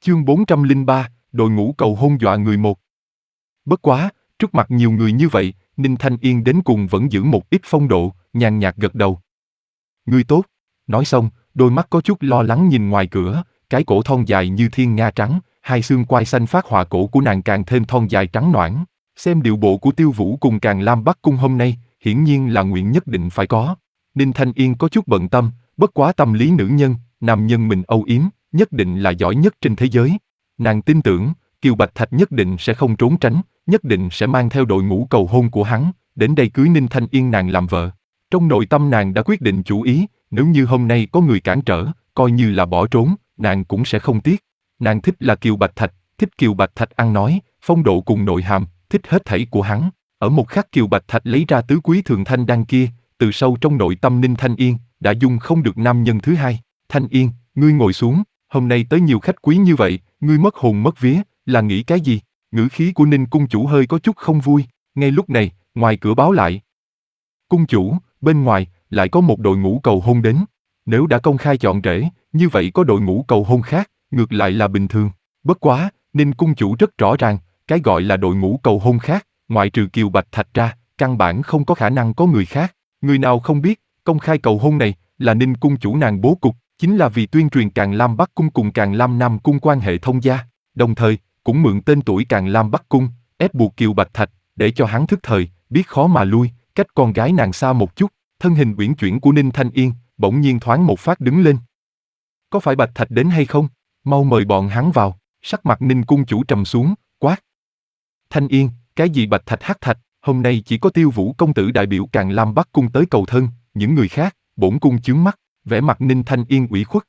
Chương 403, đội ngũ cầu hôn dọa người một. Bất quá, trước mặt nhiều người như vậy, Ninh Thanh Yên đến cùng vẫn giữ một ít phong độ, nhàn nhạt gật đầu. Ngươi tốt. Nói xong, đôi mắt có chút lo lắng nhìn ngoài cửa, cái cổ thon dài như thiên nga trắng, hai xương quai xanh phát họa cổ của nàng càng thêm thon dài trắng nõn. Xem điệu bộ của Tiêu Vũ cùng Càn Lam Bắc Cung hôm nay, hiển nhiên là nguyện nhất định phải có. Ninh Thanh Yên có chút bận tâm, bất quá tâm lý nữ nhân, nam nhân mình âu yếm, nhất định là giỏi nhất trên thế giới. Nàng tin tưởng, Kiều Bạch Thạch nhất định sẽ không trốn tránh, nhất định sẽ mang theo đội ngũ cầu hôn của hắn, đến đây cưới Ninh Thanh Yên nàng làm vợ. Trong nội tâm nàng đã quyết định chủ ý, nếu như hôm nay có người cản trở, coi như là bỏ trốn, nàng cũng sẽ không tiếc. Nàng thích là Kiều Bạch Thạch, thích Kiều Bạch Thạch ăn nói, phong độ cùng nội hàm, thích hết thảy của hắn. Ở một khắc Kiều Bạch Thạch lấy ra tứ quý thường thanh đan kia, từ sâu trong nội tâm Ninh Thanh Yên, đã dung không được nam nhân thứ hai. Thanh Yên, ngươi ngồi xuống, hôm nay tới nhiều khách quý như vậy, ngươi mất hồn mất vía, là nghĩ cái gì? Ngữ khí của Ninh cung chủ hơi có chút không vui. Ngay lúc này, ngoài cửa báo lại. Cung chủ, bên ngoài, lại có một đội ngũ cầu hôn đến. Nếu đã công khai chọn rể, như vậy có đội ngũ cầu hôn khác, ngược lại là bình thường. Bất quá, Ninh cung chủ rất rõ ràng, cái gọi là đội ngũ cầu hôn khác, ngoại trừ Kiều Bạch Thạch ra, căn bản không có khả năng có người khác. Người nào không biết, công khai cầu hôn này, là Ninh cung chủ nàng bố cục, chính là vì tuyên truyền Càn Lam Bắc Cung cùng Càn Lam Nam Cung quan hệ thông gia, đồng thời, cũng mượn tên tuổi Càn Lam Bắc Cung, ép buộc Kiều Bạch Thạch, để cho hắn thức thời, biết khó mà lui, cách con gái nàng xa một chút. Thân hình uyển chuyển của Ninh Thanh Yên, bỗng nhiên thoáng một phát đứng lên. Có phải Bạch Thạch đến hay không? Mau mời bọn hắn vào. Sắc mặt Ninh cung chủ trầm xuống, quát. Thanh Yên, cái gì Bạch Thạch hắc thạch, hôm nay chỉ có Tiêu Vũ công tử đại biểu Càn Lam Bắc Cung tới cầu thân, những người khác, bổn cung chướng mắt. Vẻ mặt Ninh Thanh Yên ủy khuất.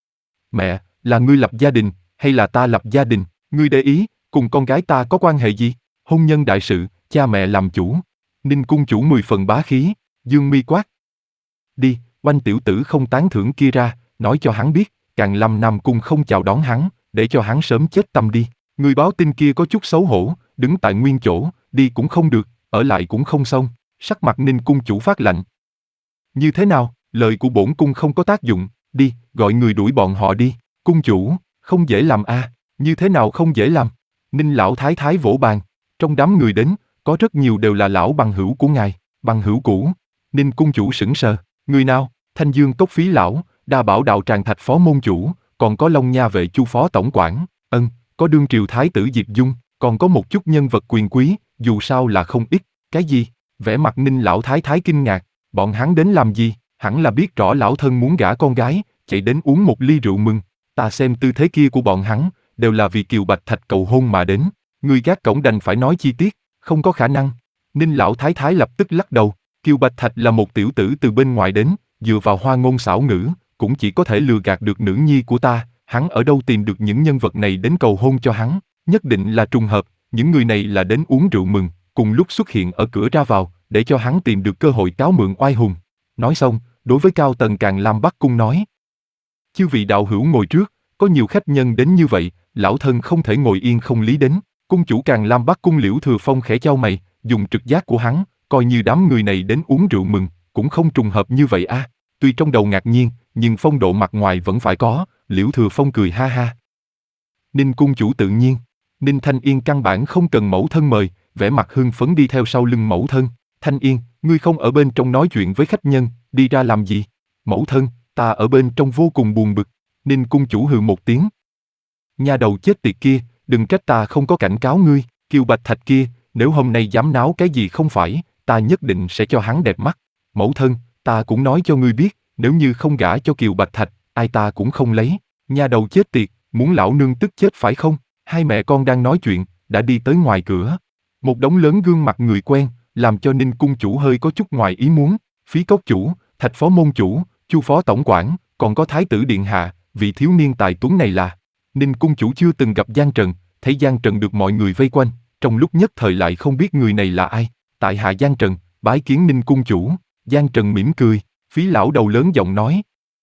Mẹ, là ngươi lập gia đình, hay là ta lập gia đình? Ngươi để ý, cùng con gái ta có quan hệ gì? Hôn nhân đại sự, cha mẹ làm chủ. Ninh cung chủ 10 phần bá khí, dương mi quát. Đi, oanh tiểu tử không tán thưởng kia ra, nói cho hắn biết, Càn Lam Nam Cung không chào đón hắn, để cho hắn sớm chết tâm đi. Người báo tin kia có chút xấu hổ, đứng tại nguyên chỗ, đi cũng không được, ở lại cũng không xong. Sắc mặt Ninh cung chủ phát lạnh. Như thế nào, lời của bổn cung không có tác dụng, đi, gọi người đuổi bọn họ đi. Cung chủ, không dễ làm a. Như thế nào không dễ làm? Ninh lão thái thái vỗ bàn, trong đám người đến, có rất nhiều đều là lão bằng hữu của ngài. Bằng hữu cũ. Ninh cung chủ sững sờ, người nào? Thanh Dương Cốc phí lão, Đa Bảo đạo tràng thạch phó môn chủ, còn có Long Nha vệ Chu phó tổng quản, có đương triều thái tử Diệp Dung, còn có một chút nhân vật quyền quý, dù sao là không ít. Cái gì? Vẻ mặt Ninh lão thái thái kinh ngạc, bọn hắn đến làm gì? Hẳn là biết rõ lão thân muốn gả con gái, chạy đến uống một ly rượu mừng. Ta xem tư thế kia của bọn hắn, đều là vì Kiều Bạch Thạch cầu hôn mà đến. Người gác cổng đành phải nói chi tiết, không có khả năng. Ninh lão thái thái lập tức lắc đầu. Kiều Bạch Thạch là một tiểu tử từ bên ngoài đến, dựa vào hoa ngôn xảo ngữ, cũng chỉ có thể lừa gạt được nữ nhi của ta. Hắn ở đâu tìm được những nhân vật này đến cầu hôn cho hắn? Nhất định là trùng hợp, những người này là đến uống rượu mừng, cùng lúc xuất hiện ở cửa ra vào, để cho hắn tìm được cơ hội cáo mượn oai hùng. Nói xong, đối với cao tầng Càn Lam Bắc Cung nói. Chư vị đạo hữu ngồi trước, có nhiều khách nhân đến như vậy, lão thân không thể ngồi yên không lý đến. Cung chủ Càn Lam Bắc Cung Liễu Thừa Phong khẽ chau mày, dùng trực giác của hắn, coi như đám người này đến uống rượu mừng, cũng không trùng hợp như vậy a. Tuy trong đầu ngạc nhiên, nhưng phong độ mặt ngoài vẫn phải có. Liễu Thừa Phong cười ha ha. Ninh cung chủ tự nhiên. Ninh Thanh Yên căn bản không cần mẫu thân mời, vẻ mặt hưng phấn đi theo sau lưng mẫu thân. Thanh Yên, ngươi không ở bên trong nói chuyện với khách nhân, đi ra làm gì? Mẫu thân, ta ở bên trong vô cùng buồn bực. Ninh cung chủ hừ một tiếng. Nha đầu chết tiệt kia, đừng trách ta không có cảnh cáo ngươi. Kiều Bạch Thạch kia, nếu hôm nay dám náo cái gì không phải, ta nhất định sẽ cho hắn đẹp mắt. Mẫu thân, ta cũng nói cho ngươi biết, nếu như không gả cho Kiều Bạch Thạch, ai ta cũng không lấy. Nha đầu chết tiệt, muốn lão nương tức chết phải không? Hai mẹ con đang nói chuyện, đã đi tới ngoài cửa. Một đống lớn gương mặt người quen, làm cho Ninh cung chủ hơi có chút ngoài ý muốn. Phí cốc chủ, Thạch phó môn chủ, Chu phó tổng quản, còn có thái tử điện hạ, vị thiếu niên tài tuấn này là. Ninh cung chủ chưa từng gặp Giang Trần, thấy Giang Trần được mọi người vây quanh, trong lúc nhất thời lại không biết người này là ai. Tại hạ Giang Trần, bái kiến Ninh cung chủ. Giang Trần mỉm cười, Phí lão đầu lớn giọng nói.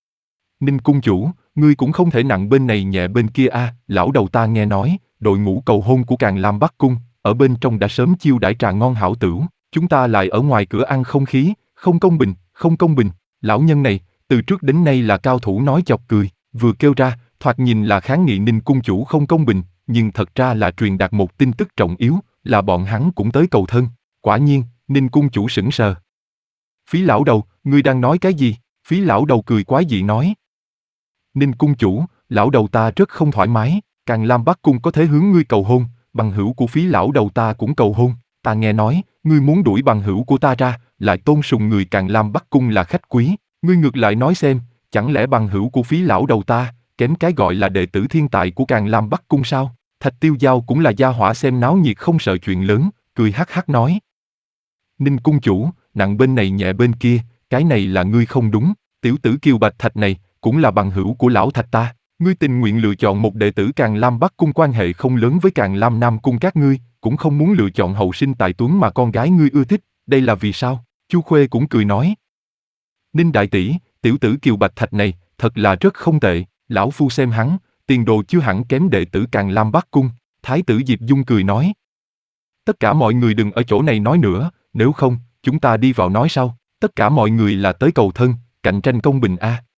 Ninh cung chủ, ngươi cũng không thể nặng bên này nhẹ bên kia a. Lão đầu ta nghe nói, đội ngũ cầu hôn của Càn Lam Bắc Cung, ở bên trong đã sớm chiêu đãi trà ngon hảo tửu, chúng ta lại ở ngoài cửa ăn không khí, không công bình, không công bình. Lão nhân này, từ trước đến nay là cao thủ nói chọc cười, vừa kêu ra, Thoạt nhìn là kháng nghị Ninh cung chủ không công bình, nhưng thật ra là truyền đạt một tin tức trọng yếu, là bọn hắn cũng tới cầu thân. Quả nhiên, Ninh cung chủ sững sờ. Phí lão đầu, ngươi đang nói cái gì? Phí lão đầu cười quái dị nói. Ninh cung chủ, lão đầu ta rất không thoải mái, Càn Lam Bắc Cung có thể hướng ngươi cầu hôn, bằng hữu của phí lão đầu ta cũng cầu hôn. Ta nghe nói, ngươi muốn đuổi bằng hữu của ta ra, lại tôn sùng người Càn Lam Bắc Cung là khách quý. Ngươi ngược lại nói xem, chẳng lẽ bằng hữu của phí lão đầu ta, kém cái gọi là đệ tử thiên tài của Càn Lam Bắc Cung sao? Thạch Tiêu Giao cũng là gia hỏa xem náo nhiệt không sợ chuyện lớn, cười hắc hắc nói. Ninh cung chủ, nặng bên này nhẹ bên kia, cái này là ngươi không đúng, tiểu tử Kiều Bạch Thạch này, cũng là bằng hữu của lão Thạch ta. Ngươi tình nguyện lựa chọn một đệ tử Càn Lam Bắc Cung quan hệ không lớn với Càn Lam Nam Cung các ngươi, cũng không muốn lựa chọn hậu sinh tài tuấn mà con gái ngươi ưa thích, đây là vì sao? Chu Khuê cũng cười nói. Ninh đại tỷ, tiểu tử Kiều Bạch Thạch này, thật là rất không tệ, lão phu xem hắn, tiền đồ chưa hẳn kém đệ tử Càn Lam Bắc Cung. Thái tử Diệp Dung cười nói. Tất cả mọi người đừng ở chỗ này nói nữa, nếu không, chúng ta đi vào nói sau. Tất cả mọi người là tới cầu thân, cạnh tranh công bình a.